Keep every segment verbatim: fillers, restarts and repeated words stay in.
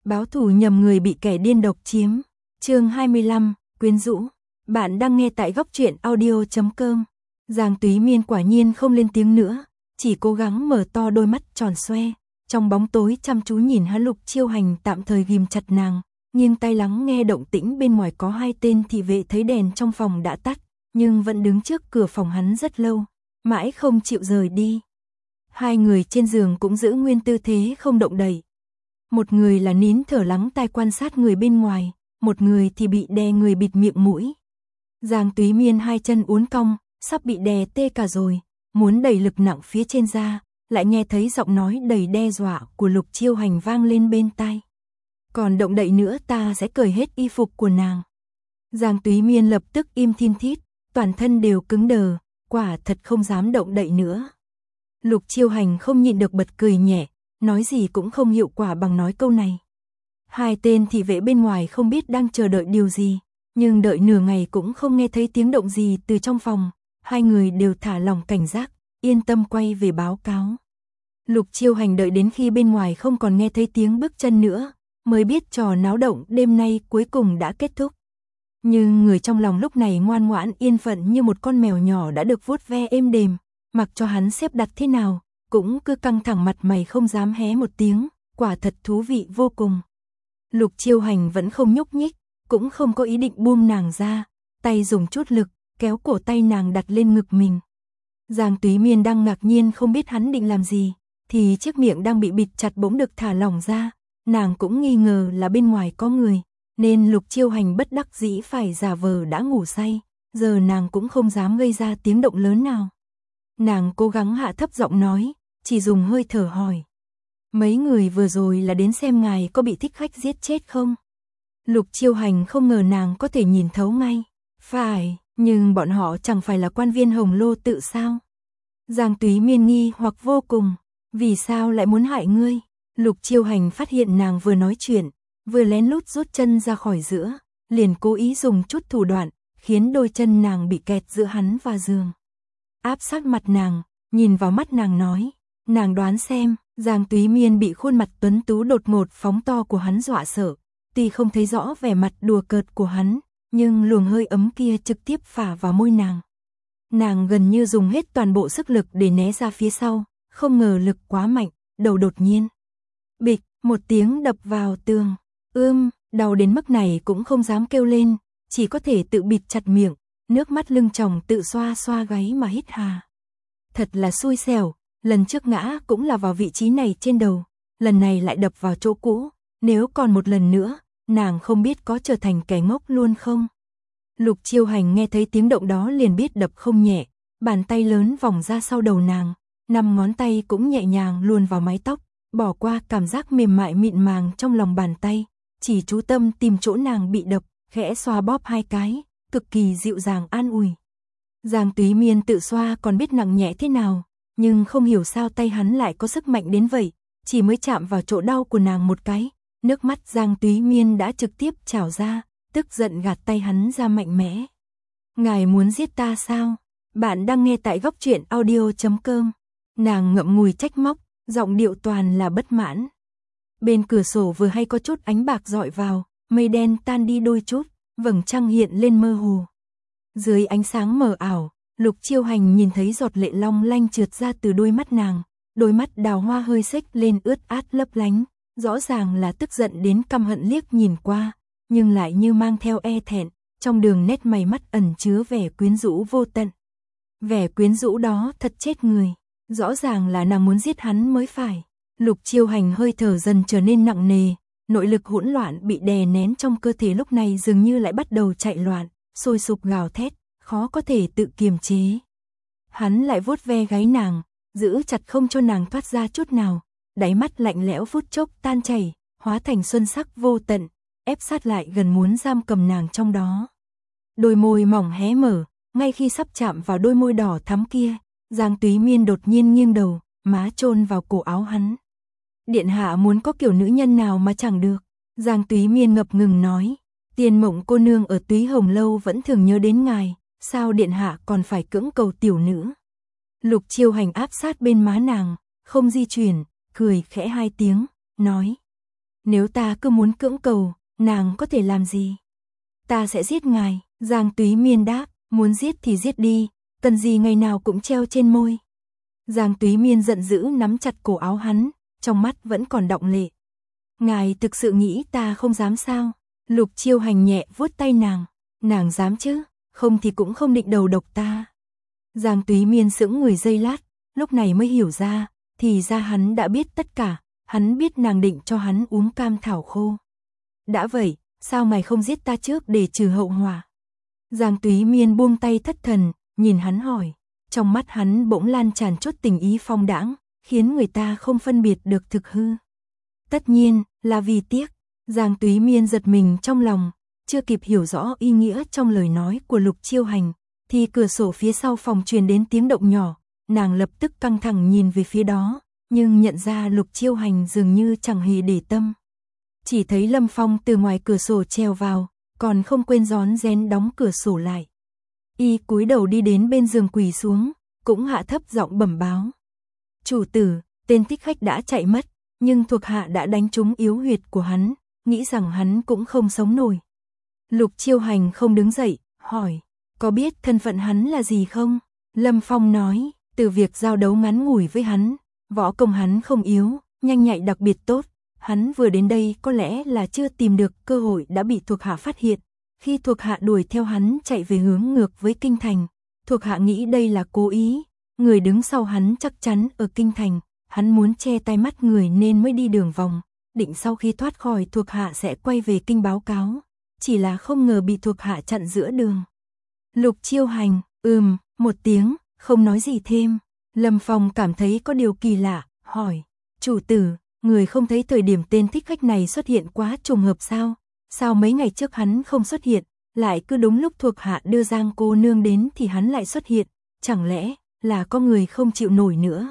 Báo thù nhầm người bị kẻ điên độc chiếm. Chương hai mươi lăm, quyến rũ. Bạn đang nghe tại góc truyện audio chấm com. Giang Túy Miên quả nhiên không lên tiếng nữa, chỉ cố gắng mở to đôi mắt tròn xoe, trong bóng tối chăm chú nhìn hắn. Lục Chiêu Hành tạm thời ghim chặt nàng, nghiêng tai lắng nghe động tĩnh bên ngoài. Có hai tên thị vệ thấy đèn trong phòng đã tắt, nhưng vẫn đứng trước cửa phòng hắn rất lâu, mãi không chịu rời đi. Hai người trên giường cũng giữ nguyên tư thế không động đậy. Một người là nín thở lắng tai quan sát người bên ngoài, một người thì bị đè người bịt miệng mũi. Giang Túy Miên hai chân uốn cong, sắp bị đè tê cả rồi, muốn đẩy lực nặng phía trên ra, lại nghe thấy giọng nói đầy đe dọa của Lục Chiêu Hành vang lên bên tai. Còn động đậy nữa ta sẽ cởi hết y phục của nàng. Giang Túy Miên lập tức im thin thít, toàn thân đều cứng đờ, quả thật không dám động đậy nữa. Lục Chiêu Hành không nhịn được bật cười nhẹ, nói gì cũng không hiệu quả bằng nói câu này. Hai tên thị vệ bên ngoài không biết đang chờ đợi điều gì, nhưng đợi nửa ngày cũng không nghe thấy tiếng động gì từ trong phòng. Hai người đều thả lỏng cảnh giác, yên tâm quay về báo cáo. Lục Chiêu Hành đợi đến khi bên ngoài không còn nghe thấy tiếng bước chân nữa, mới biết trò náo động đêm nay cuối cùng đã kết thúc. Nhưng người trong lòng lúc này ngoan ngoãn yên phận như một con mèo nhỏ đã được vuốt ve êm đềm, mặc cho hắn xếp đặt thế nào, cũng cứ căng thẳng mặt mày không dám hé một tiếng, quả thật thú vị vô cùng. Lục Chiêu Hành vẫn không nhúc nhích, cũng không có ý định buông nàng ra, tay dùng chút lực, kéo cổ tay nàng đặt lên ngực mình. Giang Túy Miên đang ngạc nhiên không biết hắn định làm gì, thì chiếc miệng đang bị bịt chặt bỗng được thả lỏng ra, nàng cũng nghi ngờ là bên ngoài có người, nên Lục Chiêu Hành bất đắc dĩ phải giả vờ đã ngủ say, giờ nàng cũng không dám gây ra tiếng động lớn nào. Nàng cố gắng hạ thấp giọng nói, chỉ dùng hơi thở hỏi. Mấy người vừa rồi là đến xem ngài có bị thích khách giết chết không? Lục Chiêu Hành không ngờ nàng có thể nhìn thấu ngay. Phải, nhưng bọn họ chẳng phải là quan viên Hồng Lô tự sao? Giang Túy Miên nghi hoặc vô cùng, vì sao lại muốn hại ngươi? Lục Chiêu Hành phát hiện nàng vừa nói chuyện, vừa lén lút rút chân ra khỏi giữa, liền cố ý dùng chút thủ đoạn, khiến đôi chân nàng bị kẹt giữa hắn và giường. Áp sát mặt nàng, nhìn vào mắt nàng nói, nàng đoán xem. Giang Túy Miên bị khuôn mặt tuấn tú đột ngột phóng to của hắn dọa sợ, tuy không thấy rõ vẻ mặt đùa cợt của hắn, nhưng luồng hơi ấm kia trực tiếp phả vào môi nàng. Nàng gần như dùng hết toàn bộ sức lực để né ra phía sau, không ngờ lực quá mạnh, đầu đột nhiên. Bịch, một tiếng đập vào tường, ưm, đau đến mức này cũng không dám kêu lên, chỉ có thể tự bịt chặt miệng, nước mắt lưng tròng tự xoa xoa gáy mà hít hà. Thật là xui xẻo. Lần trước ngã cũng là vào vị trí này trên đầu, lần này lại đập vào chỗ cũ, nếu còn một lần nữa, nàng không biết có trở thành kẻ ngốc luôn không. Lục Chiêu Hành nghe thấy tiếng động đó liền biết đập không nhẹ, bàn tay lớn vòng ra sau đầu nàng, năm ngón tay cũng nhẹ nhàng luồn vào mái tóc, bỏ qua cảm giác mềm mại mịn màng trong lòng bàn tay, chỉ chú tâm tìm chỗ nàng bị đập, khẽ xoa bóp hai cái, cực kỳ dịu dàng an ủi. Giang Túy Miên tự xoa còn biết nặng nhẹ thế nào, nhưng không hiểu sao tay hắn lại có sức mạnh đến vậy, chỉ mới chạm vào chỗ đau của nàng một cái, nước mắt Giang Túy Miên đã trực tiếp trào ra, tức giận gạt tay hắn ra mạnh mẽ. Ngài muốn giết ta sao? Bạn đang nghe tại góc truyện audio chấm com. Nàng ngậm ngùi trách móc, giọng điệu toàn là bất mãn. Bên cửa sổ vừa hay có chút ánh bạc dọi vào, mây đen tan đi đôi chút, vầng trăng hiện lên mơ hồ. Dưới ánh sáng mờ ảo, Lục Chiêu Hành nhìn thấy giọt lệ long lanh trượt ra từ đôi mắt nàng, đôi mắt đào hoa hơi xếch lên ướt át lấp lánh, rõ ràng là tức giận đến căm hận liếc nhìn qua, nhưng lại như mang theo e thẹn, trong đường nét mày mắt ẩn chứa vẻ quyến rũ vô tận. Vẻ quyến rũ đó thật chết người, rõ ràng là nàng muốn giết hắn mới phải. Lục Chiêu Hành hơi thở dần trở nên nặng nề, nội lực hỗn loạn bị đè nén trong cơ thể lúc này dường như lại bắt đầu chạy loạn, sôi sục gào thét, khó có thể tự kiềm chế. Hắn lại vuốt ve gáy nàng, giữ chặt không cho nàng thoát ra chút nào, đáy mắt lạnh lẽo phút chốc tan chảy, hóa thành xuân sắc vô tận, ép sát lại gần muốn giam cầm nàng trong đó. Đôi môi mỏng hé mở, ngay khi sắp chạm vào đôi môi đỏ thắm kia, Giang Túy Miên đột nhiên nghiêng đầu, má chôn vào cổ áo hắn. Điện hạ muốn có kiểu nữ nhân nào mà chẳng được. Giang Túy Miên ngập ngừng nói, Tiền Mộng cô nương ở Túy Hồng Lâu vẫn thường nhớ đến ngài, sao điện hạ còn phải cưỡng cầu tiểu nữ? Lục Chiêu Hành áp sát bên má nàng, không di chuyển, cười khẽ hai tiếng, nói. Nếu ta cứ muốn cưỡng cầu, nàng có thể làm gì? Ta sẽ giết ngài, Giang Túy Miên đáp, muốn giết thì giết đi, cần gì ngày nào cũng treo trên môi. Giang Túy Miên giận dữ nắm chặt cổ áo hắn, trong mắt vẫn còn đọng lệ. Ngài thực sự nghĩ ta không dám sao? Lục Chiêu Hành nhẹ vuốt tay nàng, nàng dám chứ, không thì cũng không định đầu độc ta. Giang Túy Miên sững người giây lát, lúc này mới hiểu ra, thì ra hắn đã biết tất cả, hắn biết nàng định cho hắn uống cam thảo khô. Đã vậy, sao mày không giết ta trước để trừ hậu họa? Giang Túy Miên buông tay thất thần, nhìn hắn hỏi, trong mắt hắn bỗng lan tràn chút tình ý phong đãng, khiến người ta không phân biệt được thực hư. Tất nhiên, là vì tiếc. Giang Túy Miên giật mình trong lòng, chưa kịp hiểu rõ ý nghĩa trong lời nói của Lục Chiêu Hành, thì cửa sổ phía sau phòng truyền đến tiếng động nhỏ, nàng lập tức căng thẳng nhìn về phía đó, nhưng nhận ra Lục Chiêu Hành dường như chẳng hề để tâm. Chỉ thấy Lâm Phong từ ngoài cửa sổ trèo vào, còn không quên rón rén đóng cửa sổ lại. Y cúi đầu đi đến bên giường quỳ xuống, cũng hạ thấp giọng bẩm báo. Chủ tử, tên thích khách đã chạy mất, nhưng thuộc hạ đã đánh trúng yếu huyệt của hắn, nghĩ rằng hắn cũng không sống nổi. Lục Chiêu Hành không đứng dậy, hỏi, có biết thân phận hắn là gì không? Lâm Phong nói, từ việc giao đấu ngắn ngủi với hắn, võ công hắn không yếu, nhanh nhạy đặc biệt tốt. Hắn vừa đến đây có lẽ là chưa tìm được cơ hội đã bị thuộc hạ phát hiện. Khi thuộc hạ đuổi theo hắn chạy về hướng ngược với kinh thành, thuộc hạ nghĩ đây là cố ý, người đứng sau hắn chắc chắn ở kinh thành, hắn muốn che tai mắt người nên mới đi đường vòng, định sau khi thoát khỏi thuộc hạ sẽ quay về kinh báo cáo, chỉ là không ngờ bị thuộc hạ chặn giữa đường. Lục Chiêu Hành, ừm, một tiếng, không nói gì thêm. Lâm Phong cảm thấy có điều kỳ lạ, hỏi, chủ tử, người không thấy thời điểm tên thích khách này xuất hiện quá trùng hợp sao? Sao mấy ngày trước hắn không xuất hiện, lại cứ đúng lúc thuộc hạ đưa Giang cô nương đến thì hắn lại xuất hiện, chẳng lẽ là có người không chịu nổi nữa?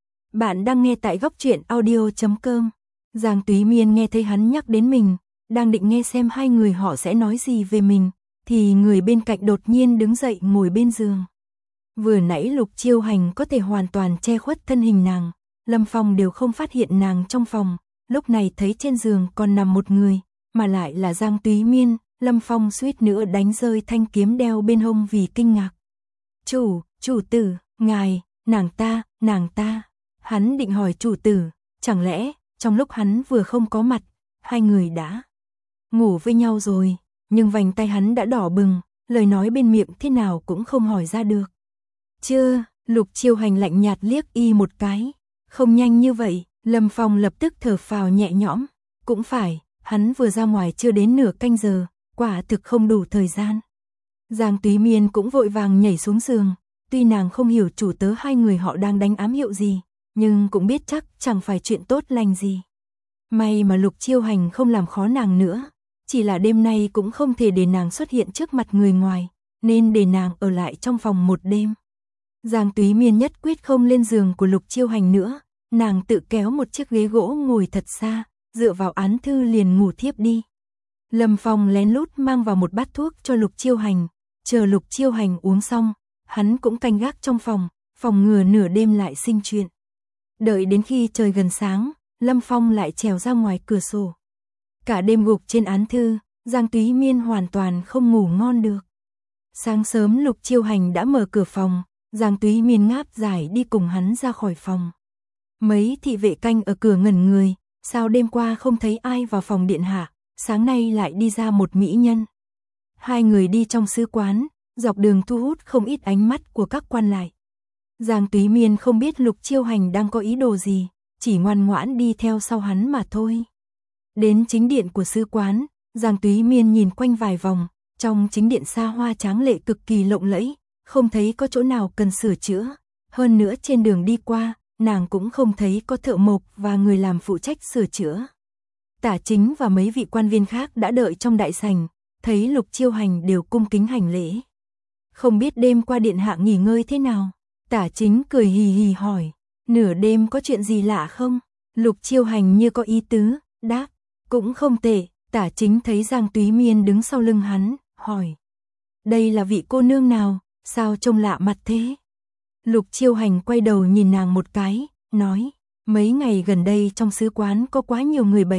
Bạn đang nghe tại góc truyện audio chấm com. Giang Túy Miên nghe thấy hắn nhắc đến mình, đang định nghe xem hai người họ sẽ nói gì về mình, thì người bên cạnh đột nhiên đứng dậy ngồi bên giường. Vừa nãy Lục Chiêu Hành có thể hoàn toàn che khuất thân hình nàng, Lâm Phong đều không phát hiện nàng trong phòng, lúc này thấy trên giường còn nằm một người, mà lại là Giang Túy Miên, Lâm Phong suýt nữa đánh rơi thanh kiếm đeo bên hông vì kinh ngạc. Chủ, chủ tử, ngài, nàng ta, nàng ta. Hắn định hỏi chủ tử, chẳng lẽ trong lúc hắn vừa không có mặt, hai người đã ngủ với nhau rồi, nhưng vành tay hắn đã đỏ bừng, lời nói bên miệng thế nào cũng không hỏi ra được. Chưa, Lục Chiêu Hành lạnh nhạt liếc y một cái, không nhanh như vậy, Lâm Phong lập tức thở phào nhẹ nhõm, cũng phải, hắn vừa ra ngoài chưa đến nửa canh giờ, quả thực không đủ thời gian. Giang Túy Miên cũng vội vàng nhảy xuống giường, tuy nàng không hiểu chủ tớ hai người họ đang đánh ám hiệu gì, nhưng cũng biết chắc chẳng phải chuyện tốt lành gì. May mà Lục Chiêu Hành không làm khó nàng nữa, chỉ là đêm nay cũng không thể để nàng xuất hiện trước mặt người ngoài, nên để nàng ở lại trong phòng một đêm. Giang Túy Miên nhất quyết không lên giường của Lục Chiêu Hành nữa, nàng tự kéo một chiếc ghế gỗ ngồi thật xa, dựa vào án thư liền ngủ thiếp đi. Lâm Phong lén lút mang vào một bát thuốc cho Lục Chiêu Hành, chờ Lục Chiêu Hành uống xong, hắn cũng canh gác trong phòng, phòng ngừa nửa đêm lại sinh chuyện. Đợi đến khi trời gần sáng, Lâm Phong lại trèo ra ngoài cửa sổ. Cả đêm gục trên án thư, Giang Túy Miên hoàn toàn không ngủ ngon được. Sáng sớm Lục Chiêu Hành đã mở cửa phòng, Giang Túy Miên ngáp dài đi cùng hắn ra khỏi phòng. Mấy thị vệ canh ở cửa ngẩn người, sao đêm qua không thấy ai vào phòng điện hạ, sáng nay lại đi ra một mỹ nhân. Hai người đi trong sứ quán, dọc đường thu hút không ít ánh mắt của các quan lại. Giang Túy Miên không biết Lục Chiêu Hành đang có ý đồ gì, chỉ ngoan ngoãn đi theo sau hắn mà thôi. Đến chính điện của sứ quán, Giang Túy Miên nhìn quanh vài vòng, trong chính điện xa hoa tráng lệ cực kỳ lộng lẫy, không thấy có chỗ nào cần sửa chữa. Hơn nữa trên đường đi qua, nàng cũng không thấy có thợ mộc và người làm phụ trách sửa chữa. Tả Chính và mấy vị quan viên khác đã đợi trong đại sảnh, thấy Lục Chiêu Hành đều cung kính hành lễ. Không biết đêm qua điện hạ nghỉ ngơi thế nào? Tả Chính cười hì hì hỏi, nửa đêm có chuyện gì lạ không? Lục Chiêu Hành như có ý tứ, đáp, cũng không tệ. Tả Chính thấy Giang Túy Miên đứng sau lưng hắn, hỏi, đây là vị cô nương nào, sao trông lạ mặt thế? Lục Chiêu Hành quay đầu nhìn nàng một cái, nói, mấy ngày gần đây trong sứ quán có quá nhiều người bệnh,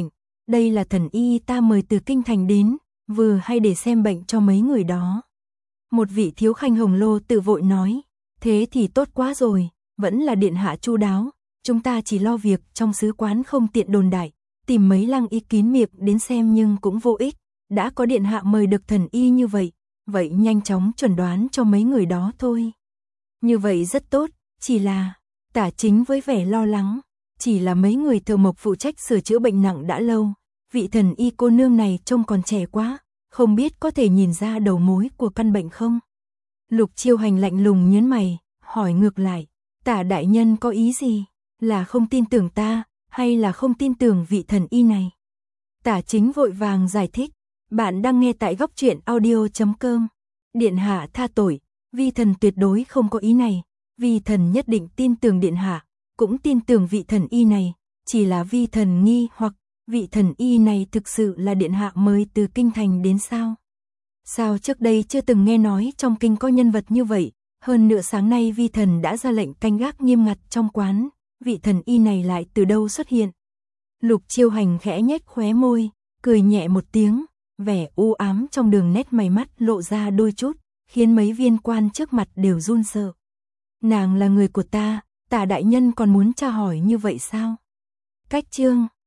đây là thần y ta mời từ kinh thành đến, vừa hay để xem bệnh cho mấy người đó. Một vị thiếu khanh hồng lô tự vội nói, thế thì tốt quá rồi, vẫn là điện hạ chu đáo, chúng ta chỉ lo việc trong sứ quán không tiện đồn đại, tìm mấy lăng y kín miệng đến xem nhưng cũng vô ích, đã có điện hạ mời được thần y như vậy, vậy nhanh chóng chuẩn đoán cho mấy người đó thôi. Như vậy rất tốt, chỉ là, Tả Chính với vẻ lo lắng, chỉ là mấy người thợ mộc phụ trách sửa chữa bệnh nặng đã lâu, vị thần y cô nương này trông còn trẻ quá, không biết có thể nhìn ra đầu mối của căn bệnh không? Lục Chiêu Hành lạnh lùng nhướng mày, hỏi ngược lại, Tả đại nhân có ý gì? Là không tin tưởng ta, hay là không tin tưởng vị thần y này? Tả Chính vội vàng giải thích, bạn đang nghe tại góc truyện audio chấm com. Điện hạ tha tội, vi thần tuyệt đối không có ý này, vi thần nhất định tin tưởng điện hạ, cũng tin tưởng vị thần y này, chỉ là vi thần nghi hoặc vị thần y này thực sự là điện hạ mời từ kinh thành đến sao? Sao trước đây chưa từng nghe nói trong kinh có nhân vật như vậy, hơn nữa sáng nay vi thần đã ra lệnh canh gác nghiêm ngặt trong quán, vị thần y này lại từ đâu xuất hiện? Lục Chiêu Hành khẽ nhếch khóe môi, cười nhẹ một tiếng, vẻ u ám trong đường nét mày mắt lộ ra đôi chút, khiến mấy viên quan trước mặt đều run sợ. Nàng là người của ta, Tả đại nhân còn muốn tra hỏi như vậy sao? Cách chương